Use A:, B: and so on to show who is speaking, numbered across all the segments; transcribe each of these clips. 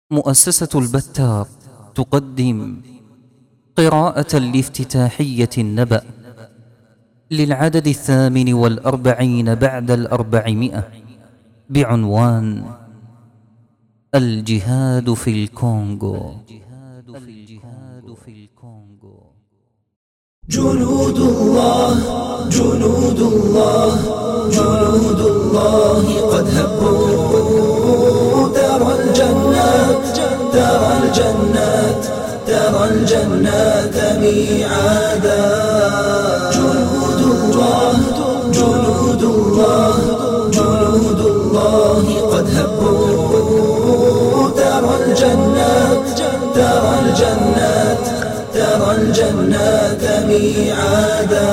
A: مؤسسة البتار تقدم قراءة لافتتاحية النبأ للعدد 48 بعد 400 بعنوان الجهاد في الكونغو.
B: جنود الله جنود الله جنود الله قد هبوا ترى الجنات ترى الجنات ترى الجنات ميعادا. جنود الله جنود الله جنود الله قد هبوا ترى الجنات ترى الجنات ترى الجنات ميعادا.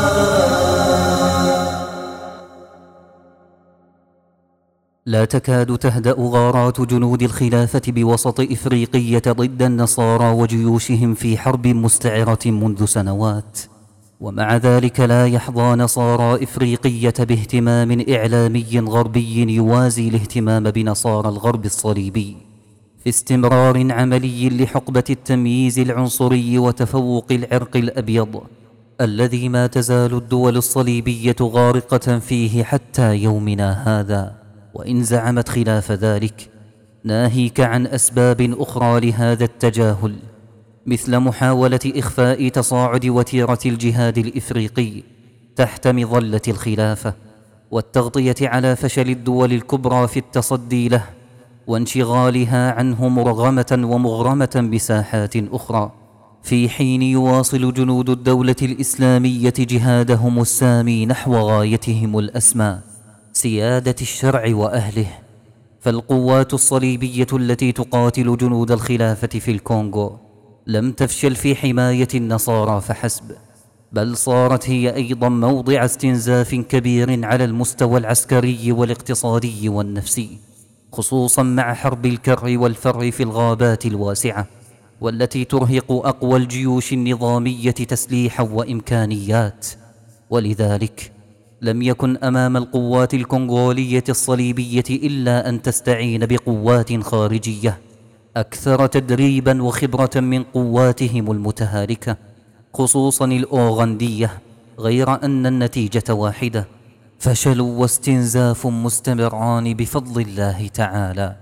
A: لا تكاد تهدأ غارات جنود الخلافة بوسط إفريقية ضد النصارى وجيوشهم في حرب مستعرة منذ سنوات، ومع ذلك لا يحظى نصارى إفريقية باهتمام إعلامي غربي يوازي الاهتمام بنصارى الغرب الصليبي، في استمرار عملي لحقبة التمييز العنصري وتفوق العرق الأبيض الذي ما تزال الدول الصليبية غارقة فيه حتى يومنا هذا. وإن زعمت خلاف ذلك ناهيك عن أسباب أخرى لهذا التجاهل، مثل محاولة إخفاء تصاعد وتيرة الجهاد الإفريقي تحت مظلة الخلافة، والتغطية على فشل الدول الكبرى في التصدي له وانشغالها عنه مرغمة ومغرمة بساحات أخرى، في حين يواصل جنود الدولة الإسلامية جهادهم السامي نحو غايتهم الأسمى، سيادة الشرع وأهله. فالقوات الصليبية التي تقاتل جنود الخلافة في الكونغو لم تفشل في حماية النصارى فحسب، بل صارت هي أيضا موضع استنزاف كبير على المستوى العسكري والاقتصادي والنفسي، خصوصا مع حرب الكر والفر في الغابات الواسعة، والتي ترهق أقوى الجيوش النظامية تسليحا وإمكانيات. ولذلك لم يكن أمام القوات الكونغولية الصليبية إلا أن تستعين بقوات خارجية أكثر تدريبا وخبرة من قواتهم المتهالكة، خصوصا الأوغندية، غير أن النتيجة واحدة: فشل واستنزاف مستمران بفضل الله تعالى.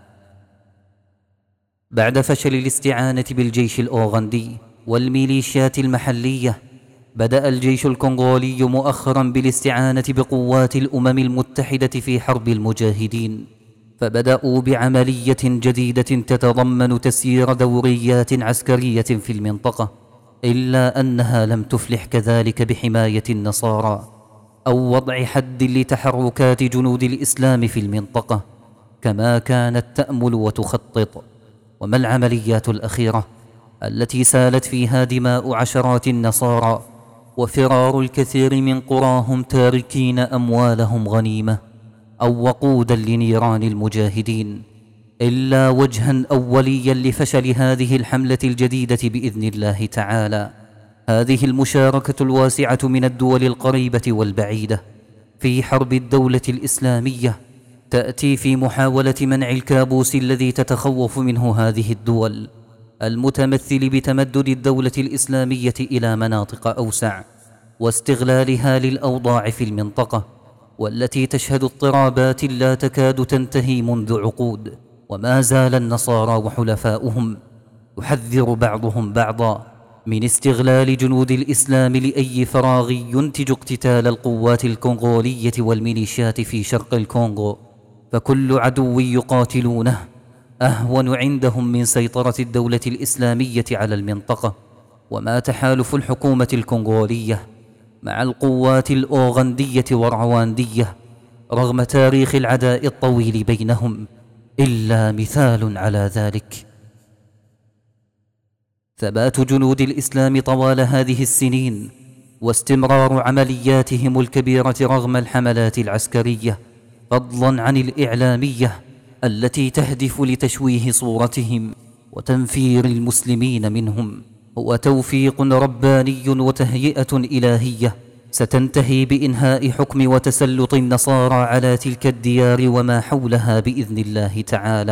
A: بعد فشل الاستعانة بالجيش الأوغندي والميليشيات المحلية، بدأ الجيش الكونغولي مؤخرا بالاستعانة بقوات الأمم المتحدة في حرب المجاهدين، فبدأوا بعملية جديدة تتضمن تسيير دوريات عسكرية في المنطقة، إلا أنها لم تفلح كذلك بحماية النصارى أو وضع حد لتحركات جنود الإسلام في المنطقة كما كانت تأمل وتخطط. وما العمليات الأخيرة التي سالت فيها دماء عشرات النصارى وفرار الكثير من قراهم تاركين أموالهم غنيمة أو وقودا لنيران المجاهدين، إلا وجها أوليا لفشل هذه الحملة الجديدة بإذن الله تعالى: هذه المشاركة الواسعة من الدول القريبة والبعيدة في حرب الدولة الإسلامية تأتي في محاولة منع الكابوس الذي تتخوف منه هذه الدول، المتمثل بتمدد الدولة الإسلامية إلى مناطق أوسع واستغلالها للأوضاع في المنطقة، والتي تشهد اضطرابات لا تكاد تنتهي منذ عقود. وما زال النصارى وحلفاؤهم يحذر بعضهم بعضا من استغلال جنود الإسلام لأي فراغ ينتج اقتتال القوات الكونغولية والميليشيات في شرق الكونغو، فكل عدو يقاتلونه أهون عندهم من سيطرة الدولة الإسلامية على المنطقة. وما تحالف الحكومة الكونغولية مع القوات الأوغندية والرواندية رغم تاريخ العداء الطويل بينهم إلا مثال على ذلك. ثبات جنود الإسلام طوال هذه السنين واستمرار عملياتهم الكبيرة رغم الحملات العسكرية، فضلا عن الإعلامية التي تهدف لتشويه صورتهم وتنفير المسلمين منهم، هو توفيق رباني وتهيئة إلهية ستنتهي بإنهاء حكم وتسلط النصارى على تلك الديار وما حولها بإذن الله تعالى،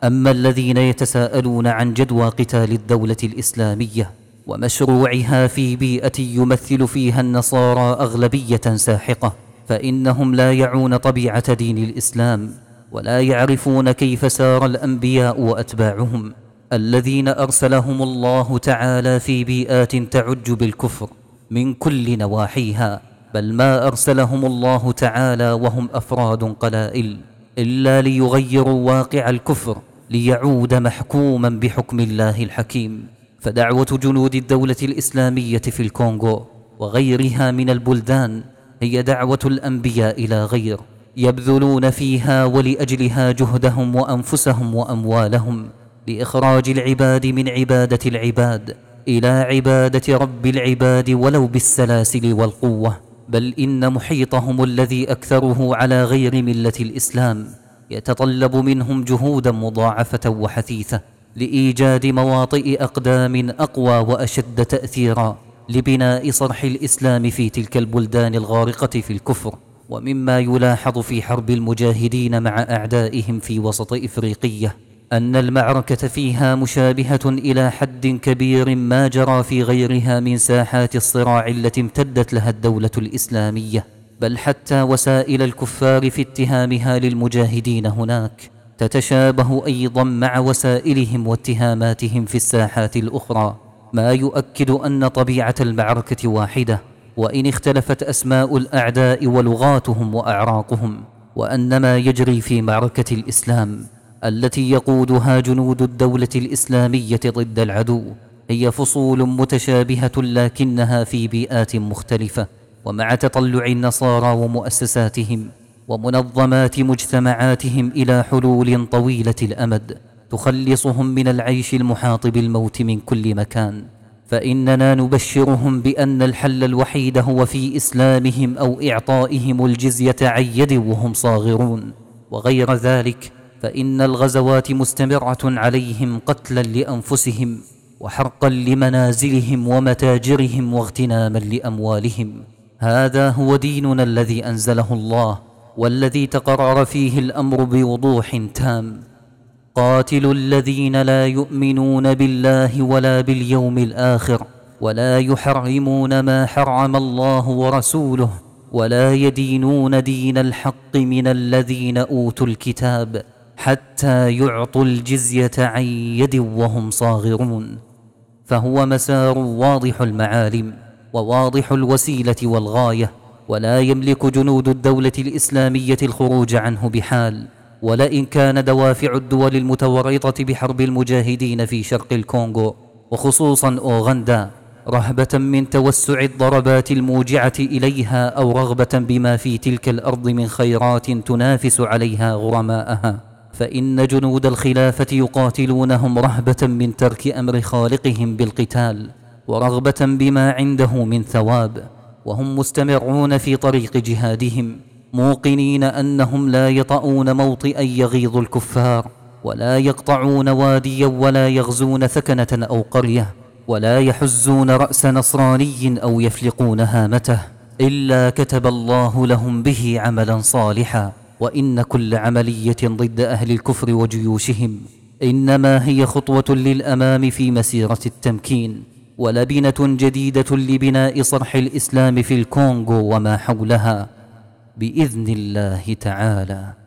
A: أما الذين يتساءلون عن جدوى قتال الدولة الإسلامية ومشروعها في بيئة يمثل فيها النصارى أغلبية ساحقة، فإنهم لا يعون طبيعة دين الإسلام، ولا يعرفون كيف سار الأنبياء وأتباعهم الذين أرسلهم الله تعالى في بيئات تعج بالكفر من كل نواحيها، بل ما أرسلهم الله تعالى وهم أفراد قلائل إلا ليغيروا واقع الكفر ليعود محكوما بحكم الله الحكيم. فدعوة جنود الدولة الإسلامية في الكونغو وغيرها من البلدان هي دعوة الأنبياء إلى غير، يبذلون فيها ولأجلها جهدهم وأنفسهم وأموالهم لإخراج العباد من عبادة العباد إلى عبادة رب العباد ولو بالسلاسل والقوة. بل إن محيطهم الذي أكثره على غير ملة الإسلام يتطلب منهم جهودا مضاعفة وحثيثة لإيجاد مواطئ أقدام أقوى وأشد تأثيرا لبناء صرح الإسلام في تلك البلدان الغارقة في الكفر. ومما يلاحظ في حرب المجاهدين مع أعدائهم في وسط إفريقية أن المعركة فيها مشابهة إلى حد كبير ما جرى في غيرها من ساحات الصراع التي امتدت لها الدولة الإسلامية، بل حتى وسائل الكفار في اتهامها للمجاهدين هناك تتشابه أيضا مع وسائلهم واتهاماتهم في الساحات الأخرى، ما يؤكد أن طبيعة المعركة واحدة وإن اختلفت أسماء الأعداء ولغاتهم وأعراقهم، وأن ما يجري في معركة الإسلام التي يقودها جنود الدولة الإسلامية ضد العدو هي فصول متشابهة لكنها في بيئات مختلفة، ومع تطلع النصارى ومؤسساتهم ومنظمات مجتمعاتهم إلى حلول طويلة الأمد تخلصهم من العيش المحاط بالموت من كل مكان، فإننا نبشرهم بأن الحل الوحيد هو في إسلامهم أو إعطائهم الجزية عن يد وهم صاغرون، وغير ذلك فإن الغزوات مستمرة عليهم قتلا لأنفسهم وحرقا لمنازلهم ومتاجرهم واغتناما لأموالهم. هذا هو ديننا الذي أنزله الله والذي تقرر فيه الأمر بوضوح تام: قاتلوا الذين لا يؤمنون بالله ولا باليوم الآخر ولا يحرمون ما حرم الله ورسوله ولا يدينون دين الحق من الذين أوتوا الكتاب حتى يعطوا الجزية عن يد وهم صاغرون. فهو مسار واضح المعالم وواضح الوسيلة والغاية، ولا يملك جنود الدولة الإسلامية الخروج عنه بحال، ولئن كان دوافع الدول المتورطة بحرب المجاهدين في شرق الكونغو وخصوصا أوغندا رهبة من توسع الضربات الموجعة إليها أو رغبة بما في تلك الأرض من خيرات تنافس عليها غرماءها، فإن جنود الخلافة يقاتلونهم رهبة من ترك أمر خالقهم بالقتال ورغبة بما عنده من ثواب، وهم مستمرون في طريق جهادهم موقنين أنهم لا يطؤون موطئا يغيظ الكفار ولا يقطعون واديا ولا يغزون ثكنة أو قرية ولا يحزون رأس نصراني أو يفلقون هامته إلا كتب الله لهم به عملا صالحا. وإن كل عملية ضد أهل الكفر وجيوشهم إنما هي خطوة للأمام في مسيرة التمكين ولبنة جديدة لبناء صرح الإسلام في الكونغو وما حولها بإذن الله تعالى.